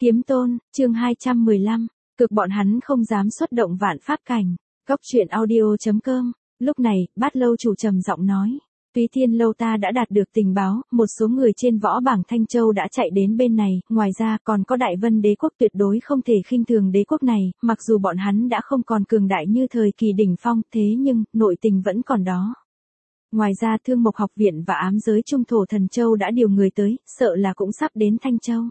Kiếm Tôn, chương 215, cực bọn hắn không dám xuất động vạn pháp cảnh. Cốc truyện audio.com. Lúc này, Bát Lâu chủ trầm giọng nói. Túy Thiên Lâu ta đã đạt được tình báo, một số người trên võ bảng Thanh Châu đã chạy đến bên này, ngoài ra còn có Đại Vân đế quốc, tuyệt đối không thể khinh thường đế quốc này, mặc dù bọn hắn đã không còn cường đại như thời kỳ đỉnh phong, thế nhưng, nội tình vẫn còn đó. Ngoài ra Thương Mộc học viện và ám giới Trung Thổ Thần Châu đã điều người tới, sợ là cũng sắp đến Thanh Châu.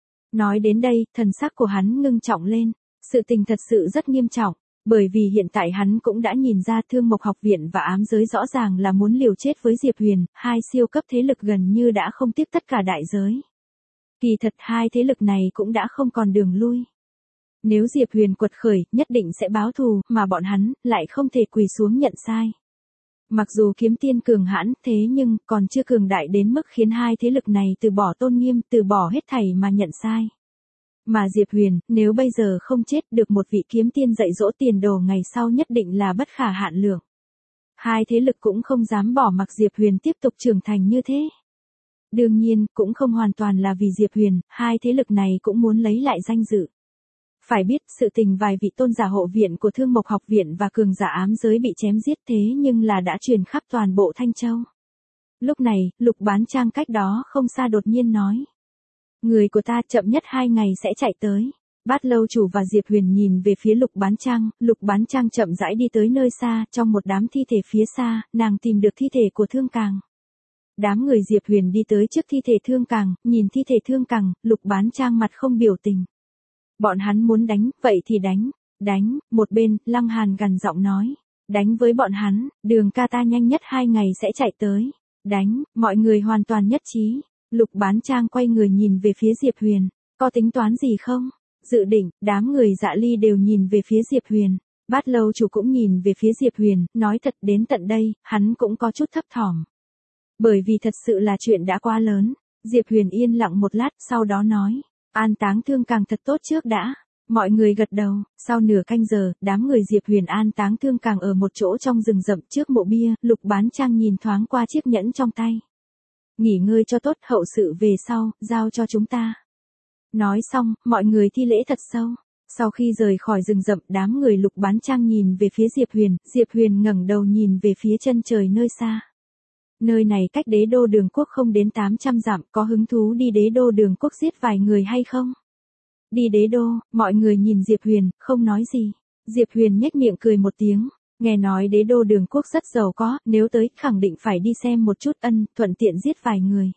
Nói đến đây, thần sắc của hắn ngưng trọng lên, sự tình thật sự rất nghiêm trọng, bởi vì hiện tại hắn cũng đã nhìn ra Thương Mộc học viện và ám giới rõ ràng là muốn liều chết với Diệp Huyền, hai siêu cấp thế lực gần như đã không tiếc tất cả đại giới. Kỳ thật hai thế lực này cũng đã không còn đường lui. Nếu Diệp Huyền quật khởi, nhất định sẽ báo thù, mà bọn hắn lại không thể quỳ xuống nhận sai. Mặc dù kiếm tiên cường hãn, thế nhưng còn chưa cường đại đến mức khiến hai thế lực này từ bỏ tôn nghiêm, từ bỏ hết thảy mà nhận sai. Mà Diệp Huyền, nếu bây giờ không chết được một vị kiếm tiên dạy dỗ tiền đồ ngày sau nhất định là bất khả hạn lượng. Hai thế lực cũng không dám bỏ mặc Diệp Huyền tiếp tục trưởng thành như thế. Đương nhiên, cũng không hoàn toàn là vì Diệp Huyền, hai thế lực này cũng muốn lấy lại danh dự. Phải biết, sự tình vài vị tôn giả hộ viện của Thương Mộc học viện và cường giả ám giới bị chém giết thế nhưng là đã truyền khắp toàn bộ Thanh Châu. Lúc này, Lục Bán Trang cách đó không xa đột nhiên nói. Người của ta chậm nhất 2 ngày sẽ chạy tới. Bát Lâu chủ và Diệp Huyền nhìn về phía Lục Bán Trang chậm rãi đi tới nơi xa, trong một đám thi thể phía xa, nàng tìm được thi thể của Thương Càng. Đám người Diệp Huyền đi tới trước thi thể Thương Càng, nhìn thi thể Thương Càng, Lục Bán Trang mặt không biểu tình. Bọn hắn muốn đánh, vậy thì đánh, một bên, Lăng Hàn gằn giọng nói. Đánh với bọn hắn, Đường ca ta nhanh nhất 2 ngày sẽ chạy tới. Đánh, mọi người hoàn toàn nhất trí. Lục Bán Trang quay người nhìn về phía Diệp Huyền, có tính toán gì không? Dự định, đám người Dạ Ly đều nhìn về phía Diệp Huyền. Bát Lâu chủ cũng nhìn về phía Diệp Huyền, nói thật đến tận đây, hắn cũng có chút thấp thỏm. Bởi vì thật sự là chuyện đã quá lớn. Diệp Huyền yên lặng một lát, sau đó nói. An táng Thương Càng thật tốt trước đã. Mọi người gật đầu, sau nửa canh giờ, đám người Diệp Huyền an táng Thương Càng ở một chỗ trong rừng rậm trước mộ bia, Lục Bán Trang nhìn thoáng qua chiếc nhẫn trong tay. Nghỉ ngơi cho tốt, hậu sự về sau, giao cho chúng ta. Nói xong, mọi người thi lễ thật sâu. Sau khi rời khỏi rừng rậm, đám người Lục Bán Trang nhìn về phía Diệp Huyền ngẩng đầu nhìn về phía chân trời nơi xa. Nơi này cách đế đô Đường Quốc không đến 800 dặm, có hứng thú đi đế đô Đường Quốc giết vài người hay không? Đi đế đô, mọi người nhìn Diệp Huyền, không nói gì. Diệp Huyền nhếch miệng cười một tiếng. Nghe nói đế đô Đường Quốc rất giàu có, nếu tới, khẳng định phải đi xem một chút, thuận tiện giết vài người.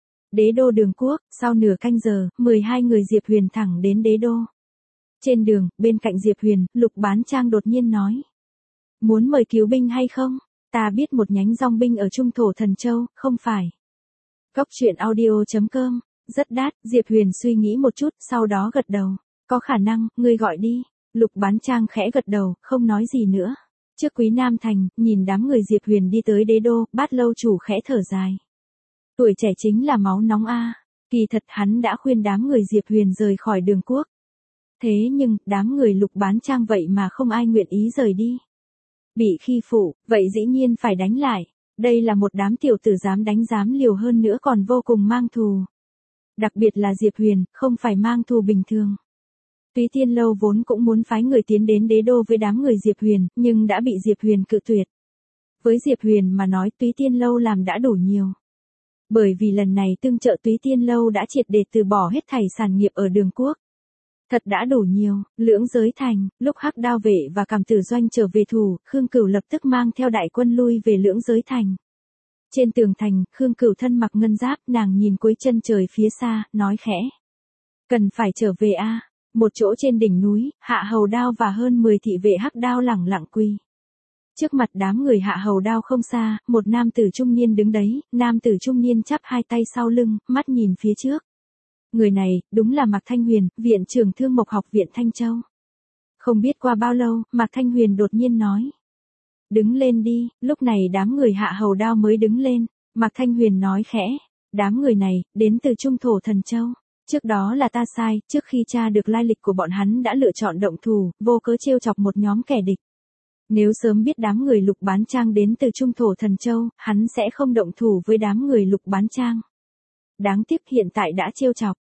Đế đô Đường Quốc, sau nửa canh giờ, 12 người Diệp Huyền thẳng đến đế đô. Trên đường, bên cạnh Diệp Huyền, Lục Bán Trang đột nhiên nói. Muốn mời cứu binh hay không? Ta biết một nhánh dòng binh ở Trung Thổ Thần Châu, không phải. Cốc truyện audio.com, rất đắt, Diệp Huyền suy nghĩ một chút, sau đó gật đầu. Có khả năng, ngươi gọi đi. Lục Bán Trang khẽ gật đầu, không nói gì nữa. Trước Quý Nam Thành, nhìn đám người Diệp Huyền đi tới đế đô, Bát Lâu chủ khẽ thở dài. Tuổi trẻ chính là máu nóng a. Kỳ thật hắn đã khuyên đám người Diệp Huyền rời khỏi Đường Quốc. Thế nhưng, đám người Lục Bán Trang vậy mà không ai nguyện ý rời đi. Bị khi phụ, vậy dĩ nhiên phải đánh lại. Đây là một đám tiểu tử dám đánh dám liều hơn nữa còn vô cùng mang thù. Đặc biệt là Diệp Huyền, không phải mang thù bình thường. Túy Thiên Lâu vốn cũng muốn phái người tiến đến đế đô với đám người Diệp Huyền, nhưng đã bị Diệp Huyền cự tuyệt. Với Diệp Huyền mà nói Túy Thiên Lâu làm đã đủ nhiều. Bởi vì lần này tương trợ Túy Thiên Lâu đã triệt để từ bỏ hết thảy sản nghiệp ở Đường Quốc. Thật đã đủ nhiều, Lưỡng Giới Thành, lúc Hắc Đao Vệ và Cảm Tử Doanh trở về thủ, Khương Cửu lập tức mang theo đại quân lui về Lưỡng Giới Thành. Trên tường thành, Khương Cửu thân mặc ngân giáp, nàng nhìn cuối chân trời phía xa, nói khẽ. Cần phải trở về a. Một chỗ trên đỉnh núi, Hạ Hầu Đao và hơn 10 thị vệ Hắc Đao lẳng lặng quỳ. Trước mặt đám người Hạ Hầu Đao không xa, một nam tử trung niên đứng đấy, nam tử trung niên chắp hai tay sau lưng, mắt nhìn phía trước. Người này, đúng là Mạc Thanh Huyền, viện trưởng Thương Mộc học viện Thanh Châu. Không biết qua bao lâu, Mạc Thanh Huyền đột nhiên nói. Đứng lên đi, lúc này đám người Hạ Hầu Đao mới đứng lên, Mạc Thanh Huyền nói khẽ. Đám người này, đến từ Trung Thổ Thần Châu. Trước đó là ta sai, trước khi tra được lai lịch của bọn hắn đã lựa chọn động thủ, vô cớ trêu chọc một nhóm kẻ địch. Nếu sớm biết đám người Lục Bán Trang đến từ Trung Thổ Thần Châu, hắn sẽ không động thủ với đám người Lục Bán Trang. Đáng tiếc hiện tại đã trêu chọc,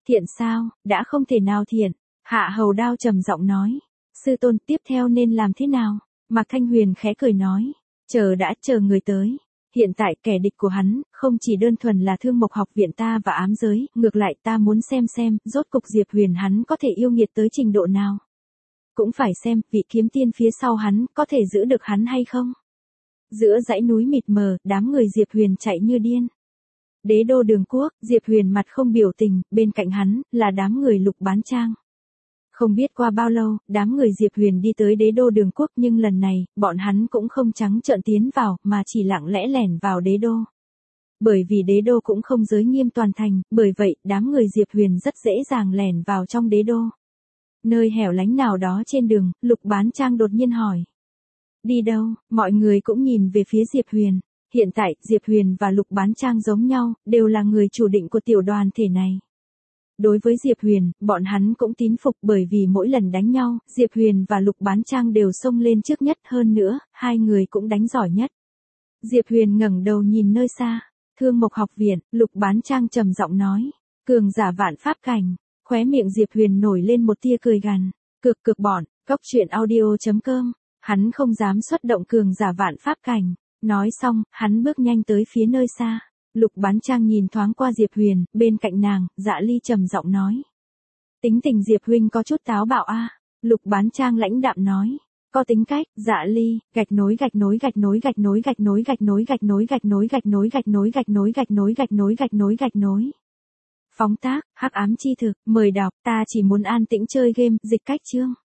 Thiện sao, đã không thể nào thiện. Hạ Hầu Đao trầm giọng nói. Sư tôn, tiếp theo nên làm thế nào? Mạc Thanh Huyền khẽ cười nói. Chờ người tới. Hiện tại kẻ địch của hắn, không chỉ đơn thuần là Thương Mộc học viện ta và ám giới, ngược lại ta muốn xem, rốt cục Diệp Huyền hắn có thể yêu nghiệt tới trình độ nào. Cũng phải xem, vị kiếm tiên phía sau hắn, có thể giữ được hắn hay không. Giữa dãy núi mịt mờ, đám người Diệp Huyền chạy như điên. Đế đô Đường Quốc, Diệp Huyền mặt không biểu tình, bên cạnh hắn, là đám người Lục Bán Trang. Không biết qua bao lâu, đám người Diệp Huyền đi tới đế đô Đường Quốc nhưng lần này, bọn hắn cũng không trắng trợn tiến vào, mà chỉ lặng lẽ lẻn vào đế đô. Bởi vì đế đô cũng không giới nghiêm toàn thành, bởi vậy, đám người Diệp Huyền rất dễ dàng lẻn vào trong đế đô. Nơi hẻo lánh nào đó trên đường, Lục Bán Trang đột nhiên hỏi. Đi đâu? Mọi người cũng nhìn về phía Diệp Huyền. Hiện tại, Diệp Huyền và Lục Bán Trang giống nhau, đều là người chủ định của tiểu đoàn thể này. Đối với Diệp Huyền, bọn hắn cũng tín phục bởi vì mỗi lần đánh nhau, Diệp Huyền và Lục Bán Trang đều xông lên trước nhất, hơn nữa, hai người cũng đánh giỏi nhất. Diệp Huyền ngẩng đầu nhìn nơi xa, Thương Mộc học viện, Lục Bán Trang trầm giọng nói, cường giả vạn pháp cảnh, khóe miệng Diệp Huyền nổi lên một tia cười gằn, cực bọn, coctruyện.audio.com, hắn không dám xuất động cường giả vạn pháp cảnh. Nói xong, hắn bước nhanh tới phía nơi xa. Lục Bán Trang nhìn thoáng qua Diệp Huyền, bên cạnh nàng, Dạ Ly trầm giọng nói. Tính tình Diệp huynh có chút táo bạo a. Lục Bán Trang lãnh đạm nói. Có tính cách, Dạ Ly, gạch nối. Phóng tác, hắc ám chi thực, mời đọc, ta chỉ muốn an tĩnh chơi game, dịch cách chương.